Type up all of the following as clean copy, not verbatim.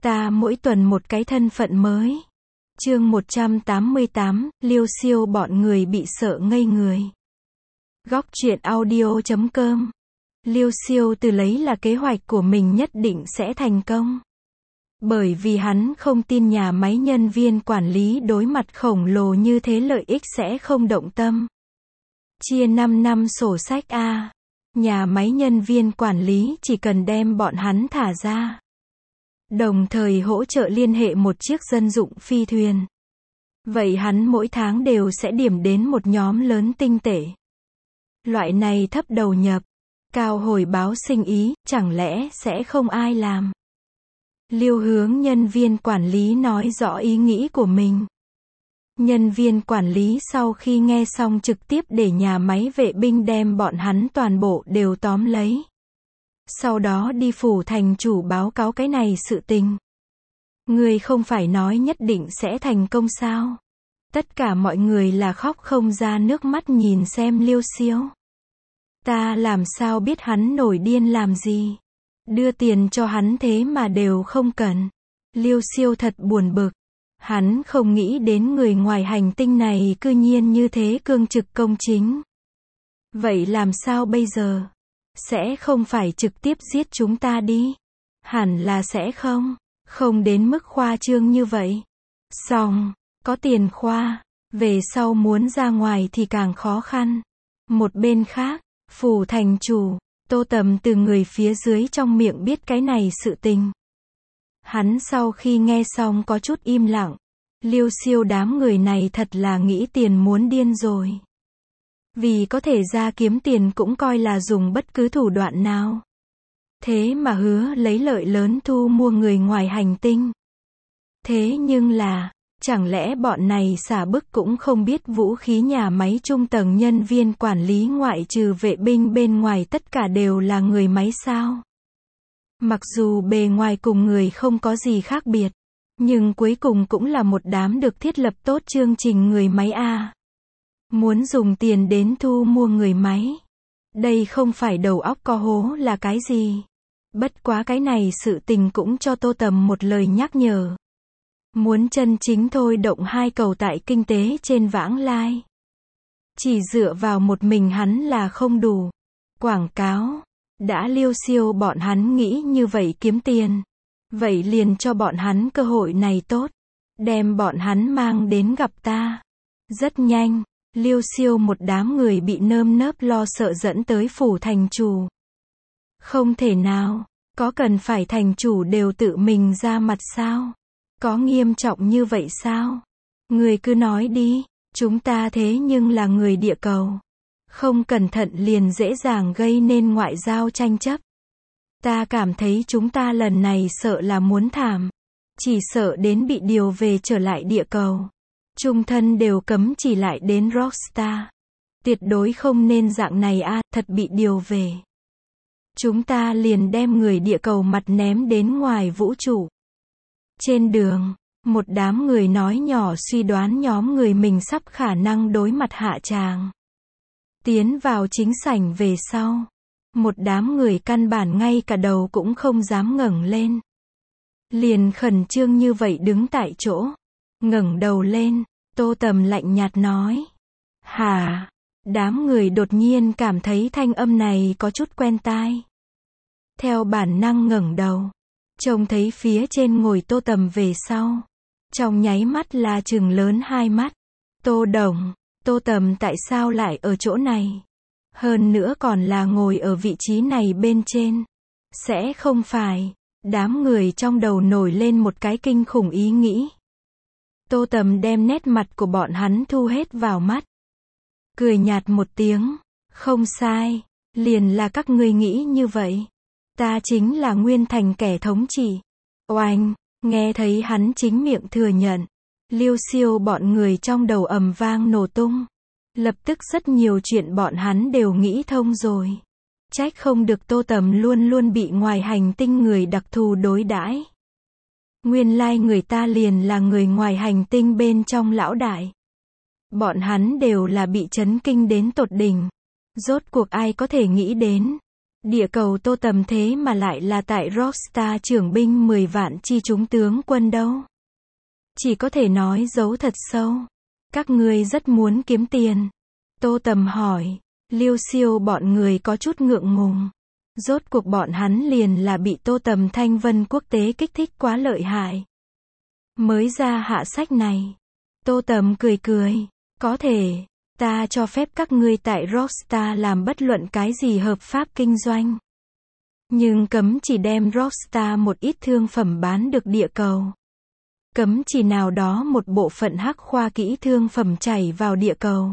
Ta mỗi tuần một cái thân phận mới. Chương 188, liêu siêu bọn người bị sợ ngây người. Góc truyện audio.com. Liêu siêu từ lấy là kế hoạch của mình nhất định sẽ thành công. Bởi vì hắn không tin nhà máy nhân viên quản lý đối mặt khổng lồ như thế lợi ích sẽ không động tâm. Chia 5 năm sổ sách A. Nhà máy nhân viên quản lý chỉ cần đem bọn hắn thả ra. Đồng thời hỗ trợ liên hệ một chiếc dân dụng phi thuyền. Vậy hắn mỗi tháng đều sẽ điểm đến một nhóm lớn tinh tệ. Loại này thấp đầu nhập, cao hồi báo sinh ý, chẳng lẽ sẽ không ai làm? Liêu Hướng nhân viên quản lý nói rõ ý nghĩ của mình. Nhân viên quản lý sau khi nghe xong trực tiếp để nhà máy vệ binh đem bọn hắn toàn bộ đều tóm lấy. Sau đó đi phủ thành chủ báo cáo cái này sự tình. Người không phải nói nhất định sẽ thành công sao? Tất cả mọi người là khóc không ra nước mắt nhìn xem Liêu siêu. Ta làm sao biết hắn nổi điên làm gì? Đưa tiền cho hắn thế mà đều không cần. Liêu siêu thật buồn bực. Hắn không nghĩ đến người ngoài hành tinh này cư nhiên như thế cương trực công chính. Vậy làm sao bây giờ? Sẽ không phải trực tiếp giết chúng ta đi? Hẳn là sẽ không. Không đến mức khoa trương như vậy. Xong, có tiền khoa, về sau muốn ra ngoài thì càng khó khăn. Một bên khác, phủ thành chủ, Tô Tầm từ người phía dưới trong miệng biết cái này sự tình. Hắn sau khi nghe xong có chút im lặng. Liêu siêu đám người này thật là nghĩ tiền muốn điên rồi. Vì có thể ra kiếm tiền cũng coi là dùng bất cứ thủ đoạn nào. Thế mà hứa lấy lợi lớn thu mua người ngoài hành tinh. Thế nhưng là, chẳng lẽ bọn này xả bức cũng không biết vũ khí nhà máy trung tầng nhân viên quản lý ngoại trừ vệ binh bên ngoài tất cả đều là người máy sao? Mặc dù bề ngoài cùng người không có gì khác biệt, nhưng cuối cùng cũng là một đám được thiết lập tốt chương trình người máy A. Muốn dùng tiền đến thu mua người máy. Đây không phải đầu óc có hố là cái gì. Bất quá cái này sự tình cũng cho Tô Tầm một lời nhắc nhở. Muốn chân chính thôi động hai cầu tại kinh tế trên vãng lai. Chỉ dựa vào một mình hắn là không đủ. Quảng cáo. Đã liêu siêu bọn hắn nghĩ như vậy kiếm tiền. Vậy liền cho bọn hắn cơ hội này tốt. Đem bọn hắn mang đến gặp ta. Rất nhanh, liêu siêu một đám người bị nơm nớp lo sợ dẫn tới phủ thành chủ. Không thể nào, có cần phải thành chủ đều tự mình ra mặt sao? Có nghiêm trọng như vậy sao? Người cứ nói đi, chúng ta thế nhưng là người địa cầu. Không cẩn thận liền dễ dàng gây nên ngoại giao tranh chấp. Ta cảm thấy chúng ta lần này sợ là muốn thảm. Chỉ sợ đến bị điều về trở lại địa cầu. Trung thân đều cấm chỉ lại đến Rockstar. Tuyệt đối không nên dạng này thật bị điều về. Chúng ta liền đem người địa cầu mặt ném đến ngoài vũ trụ. Trên đường, một đám người nói nhỏ suy đoán nhóm người mình sắp khả năng đối mặt hạ tràng. Tiến vào chính sảnh về sau. Một đám người căn bản ngay cả đầu cũng không dám ngẩng lên. Liền khẩn trương như vậy đứng tại chỗ. Ngẩng đầu lên, Tô Tầm lạnh nhạt nói. Hả? Đám người đột nhiên cảm thấy thanh âm này có chút quen tai. Theo bản năng ngẩng đầu. Trông thấy phía trên ngồi Tô Tầm về sau. Trong nháy mắt là trừng lớn hai mắt. Tô Đồng, Tô Tầm tại sao lại ở chỗ này? Hơn nữa còn là ngồi ở vị trí này bên trên. Sẽ không phải. Đám người trong đầu nổi lên một cái kinh khủng ý nghĩ. Tô Tầm đem nét mặt của bọn hắn thu hết vào mắt. Cười nhạt một tiếng. Không sai. Liền là các ngươi nghĩ như vậy. Ta chính là Nguyên Thành kẻ thống trị. Oanh. Nghe thấy hắn chính miệng thừa nhận. Liêu siêu bọn người trong đầu ầm vang nổ tung. Lập tức rất nhiều chuyện bọn hắn đều nghĩ thông rồi. Trách không được Tô Tầm luôn luôn bị ngoài hành tinh người đặc thù đối đãi. Nguyên lai người ta liền là người ngoài hành tinh bên trong lão đại. Bọn hắn đều là bị chấn kinh đến tột đỉnh. Rốt cuộc ai có thể nghĩ đến. Địa cầu Tô Tầm thế mà lại là tại Rockstar trưởng binh 10 vạn chi chúng tướng quân đâu. Chỉ có thể nói giấu thật sâu. Các ngươi rất muốn kiếm tiền. Tô Tầm hỏi. Liêu Xiêu bọn người có chút ngượng ngùng. Rốt cuộc bọn hắn liền là bị Tô Tầm thanh vân quốc tế kích thích quá lợi hại. Mới ra hạ sách này. Tô Tầm cười cười. Có thể, ta cho phép các ngươi tại Rockstar làm bất luận cái gì hợp pháp kinh doanh. Nhưng cấm chỉ đem Rockstar một ít thương phẩm bán được địa cầu. Cấm chỉ nào đó một bộ phận hắc khoa kỹ thương phẩm chảy vào địa cầu.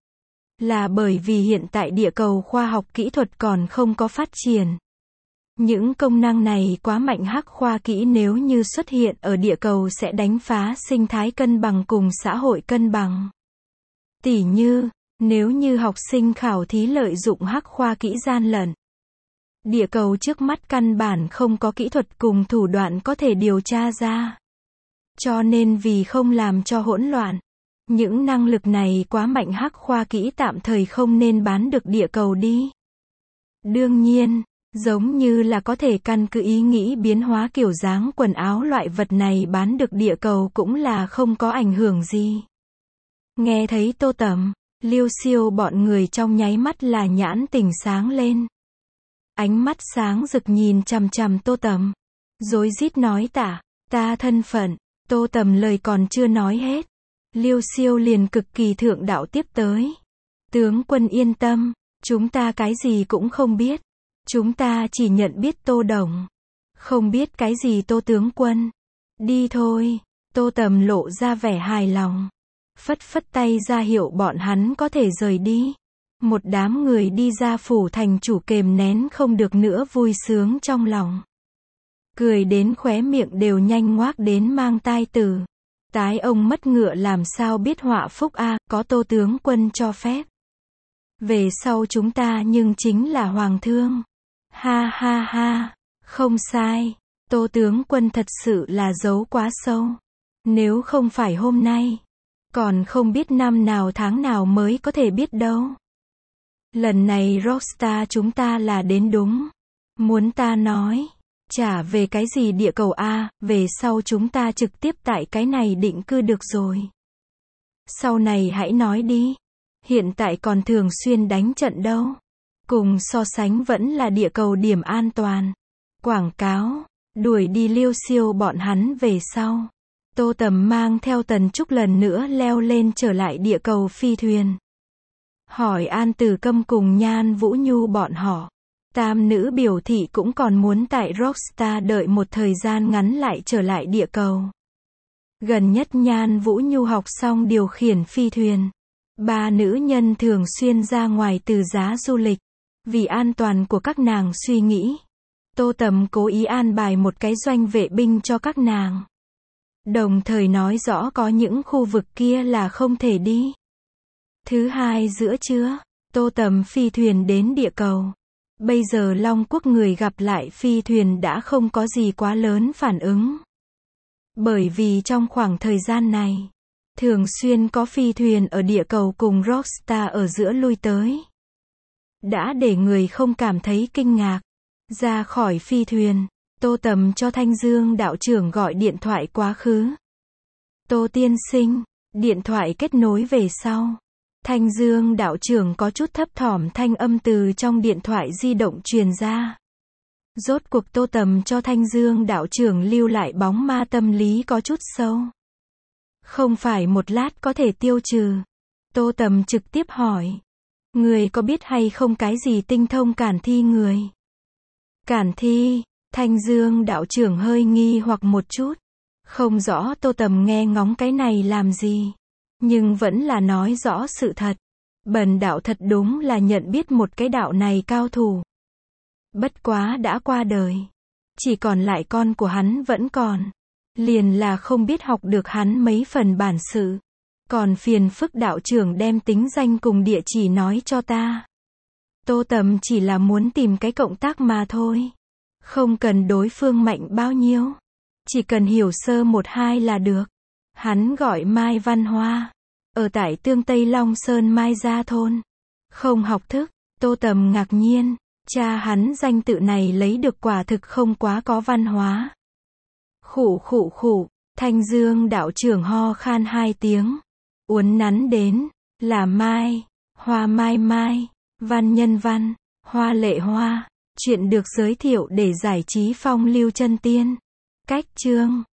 Là bởi vì hiện tại địa cầu khoa học kỹ thuật còn không có phát triển. Những công năng này quá mạnh, hắc khoa kỹ nếu như xuất hiện ở địa cầu sẽ đánh phá sinh thái cân bằng cùng xã hội cân bằng. Tỉ như, nếu như học sinh khảo thí lợi dụng hắc khoa kỹ gian lận. Địa cầu trước mắt căn bản không có kỹ thuật cùng thủ đoạn có thể điều tra ra. Cho nên vì không làm cho hỗn loạn, những năng lực này quá mạnh, hắc khoa kỹ tạm thời không nên bán được địa cầu đi. Đương nhiên, giống như là có thể căn cứ ý nghĩ biến hóa kiểu dáng quần áo loại vật này bán được địa cầu cũng là không có ảnh hưởng gì. Nghe thấy Tô Tầm, Liêu Xiêu bọn người trong nháy mắt là nhãn tỉnh sáng lên. Ánh mắt sáng rực nhìn chằm chằm Tô Tầm. Rối rít nói ta thân phận. Tô Tầm lời còn chưa nói hết. Liêu Xiêu liền cực kỳ thượng đạo tiếp tới. Tướng quân yên tâm, chúng ta cái gì cũng không biết. Chúng ta chỉ nhận biết Tô Đồng. Không biết cái gì Tô tướng quân. Đi thôi. Tô Tầm lộ ra vẻ hài lòng. Phất phất tay ra hiệu bọn hắn có thể rời đi. Một đám người đi ra phủ thành chủ kềm nén không được nữa vui sướng trong lòng. Cười đến khóe miệng đều nhanh ngoác đến mang tai từ. Tái ông mất ngựa làm sao biết họa phúc a, có Tô tướng quân cho phép. Về sau chúng ta nhưng chính là hoàng thương. Ha ha ha, không sai. Tô tướng quân thật sự là giấu quá sâu. Nếu không phải hôm nay, còn không biết năm nào tháng nào mới có thể biết đâu. Lần này Rockstar chúng ta là đến đúng. Muốn ta nói, trả về cái gì địa cầu a, về sau chúng ta trực tiếp tại cái này định cư được rồi. Sau này hãy nói đi. Hiện tại còn thường xuyên đánh trận đâu. Cùng so sánh vẫn là địa cầu điểm an toàn. Quảng cáo, đuổi đi Liêu Xiêu bọn hắn về sau. Tô Tầm mang theo Tần Trúc lần nữa leo lên trở lại địa cầu phi thuyền. Hỏi An Từ Câm cùng Nhan Vũ Nhu bọn họ. Tam nữ biểu thị cũng còn muốn tại Rockstar đợi một thời gian ngắn lại trở lại địa cầu. Gần nhất Nhan Vũ Nhu học xong điều khiển phi thuyền. Ba nữ nhân thường xuyên ra ngoài từ giá du lịch. Vì an toàn của các nàng suy nghĩ. Tô Tầm cố ý an bài một cái doanh vệ binh cho các nàng. Đồng thời nói rõ có những khu vực kia là không thể đi. Thứ hai giữa trưa, Tô Tầm phi thuyền đến địa cầu. Bây giờ Long Quốc người gặp lại phi thuyền đã không có gì quá lớn phản ứng. Bởi vì trong khoảng thời gian này, thường xuyên có phi thuyền ở địa cầu cùng Rockstar ở giữa lui tới. Đã để người không cảm thấy kinh ngạc. Ra khỏi phi thuyền, Tô Tầm cho Thanh Dương đạo trưởng gọi điện thoại quá khứ. Tô tiên sinh, điện thoại kết nối về sau. Thanh Dương đạo trưởng có chút thấp thỏm thanh âm từ trong điện thoại di động truyền ra. Rốt cuộc Tô Tầm cho Thanh Dương đạo trưởng lưu lại bóng ma tâm lý có chút sâu. Không phải một lát có thể tiêu trừ. Tô Tầm trực tiếp hỏi. Người có biết hay không cái gì tinh thông cản thi người? Cản thi, Thanh Dương đạo trưởng hơi nghi hoặc một chút. Không rõ Tô Tầm nghe ngóng cái này làm gì. Nhưng vẫn là nói rõ sự thật. Bần đạo thật đúng là nhận biết một cái đạo này cao thủ. Bất quá đã qua đời. Chỉ còn lại con của hắn vẫn còn. Liền là không biết học được hắn mấy phần bản sự. Còn phiền phức đạo trưởng đem tính danh cùng địa chỉ nói cho ta. Tô Tầm chỉ là muốn tìm cái cộng tác mà thôi. Không cần đối phương mạnh bao nhiêu. Chỉ cần hiểu sơ một hai là được. Hắn gọi Mai Văn Hoa. Ở tại Tương Tây Long Sơn Mai Gia Thôn. Không học thức. Tô Tầm ngạc nhiên. Cha hắn danh tự này lấy được quả thực không quá có văn hóa. Khụ khụ khụ, Thanh Dương đạo trưởng ho khan 2 tiếng. Uốn nắn đến, là mai, hoa mai mai, văn nhân văn, hoa lệ hoa. Chuyện được giới thiệu để giải trí phong lưu chân tiên. Cách chương